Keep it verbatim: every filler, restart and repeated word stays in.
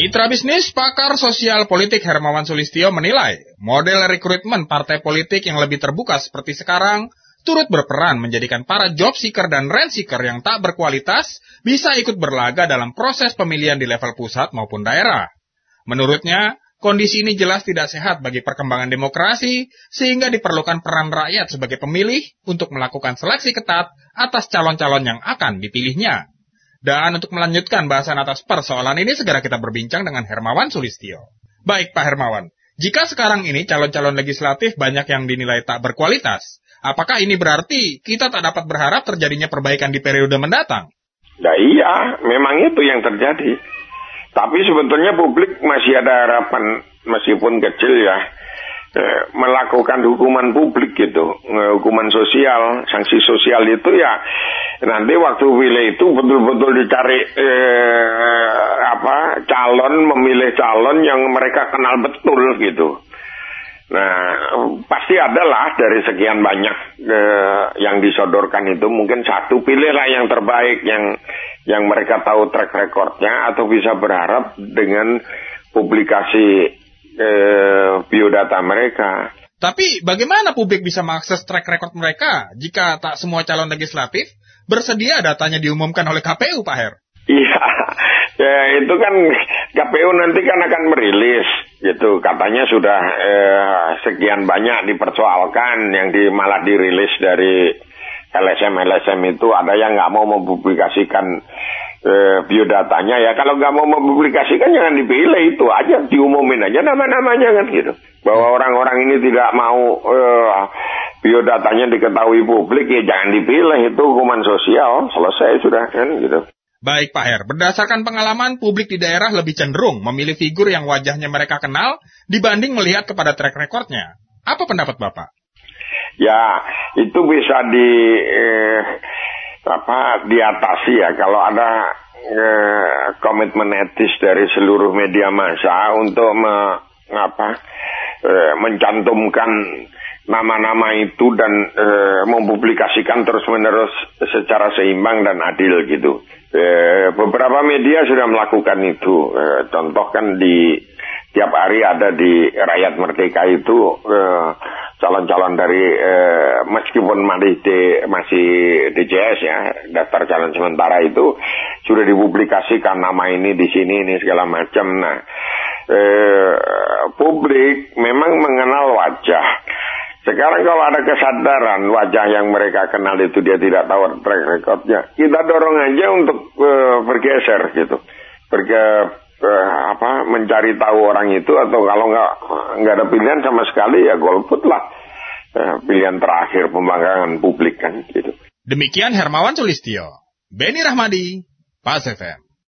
Mitra bisnis pakar sosial politik Hermawan Sulistyo menilai model rekrutmen partai politik yang lebih terbuka seperti sekarang turut berperan menjadikan para job seeker dan rent seeker yang tak berkualitas bisa ikut berlaga dalam proses pemilihan di level pusat maupun daerah. Menurutnya, kondisi ini jelas tidak sehat bagi perkembangan demokrasi sehingga diperlukan peran rakyat sebagai pemilih untuk melakukan seleksi ketat atas calon-calon yang akan dipilihnya. Dan untuk melanjutkan bahasan atas persoalan ini, segera kita berbincang dengan Hermawan Sulistyo. Baik Pak Hermawan, jika sekarang ini calon-calon legislatif banyak yang dinilai tak berkualitas, apakah ini berarti kita tak dapat berharap terjadinya perbaikan di periode mendatang? Ya iya, memang itu yang terjadi. Tapi sebetulnya publik masih ada harapan, meskipun kecil ya, eh, melakukan hukuman publik gitu, eh, hukuman sosial, sanksi sosial itu ya. Nanti waktu pilih itu betul-betul dicari eh, apa calon, memilih calon yang mereka kenal betul gitu. Nah, pasti adalah dari sekian banyak eh, yang disodorkan itu mungkin satu pilihlah yang terbaik, yang yang mereka tahu track recordnya atau bisa berharap dengan publikasi eh, biodata mereka. Tapi bagaimana publik bisa mengakses track record mereka jika tak semua calon legislatif bersedia datanya diumumkan oleh K P U, Pak Her? Iya, ya itu kan K P U nanti kan akan merilis, gitu. Katanya sudah eh, sekian banyak dipersoalkan, yang di, malah dirilis dari L S M L S M itu ada yang nggak mau mempublikasikan eh, biodatanya ya. Kalau nggak mau mempublikasikan jangan dipilih, itu aja, diumumin aja nama-namanya kan gitu. Bahwa orang-orang ini tidak mau eh, biodatanya diketahui publik, ya jangan dipilih, itu hukuman sosial, selesai sudah kan gitu. Baik Pak Her, berdasarkan pengalaman publik di daerah lebih cenderung memilih figur yang wajahnya mereka kenal dibanding melihat kepada track recordnya. Apa pendapat Bapak? Ya, itu bisa di eh, apa diatasi ya kalau ada eh, komitmen etis dari seluruh media massa untuk me, apa, eh, mencantumkan nama-nama itu dan eh, mempublikasikan terus-menerus secara seimbang dan adil gitu. Eh, beberapa media sudah melakukan itu. Eh, contoh kan di tiap hari ada di Rakyat Merdeka itu eh, calon-calon dari eh, meskipun masih D, masih D C S ya, daftar calon sementara itu sudah dipublikasikan nama ini di sini ini segala macam. Nah, eh, publik memang mengenal wajah. Sekarang kalau ada kesadaran wajah yang mereka kenal itu dia tidak tahu track recordnya, kita dorong aja untuk uh, bergeser gitu, Berge, uh, apa mencari tahu orang itu, atau kalau nggak nggak ada pilihan sama sekali ya golput lah, uh, pilihan terakhir pembangkangan publik kan gitu. Demikian Hermawan Sulistyo, Beni Rahmadi, Pas F M.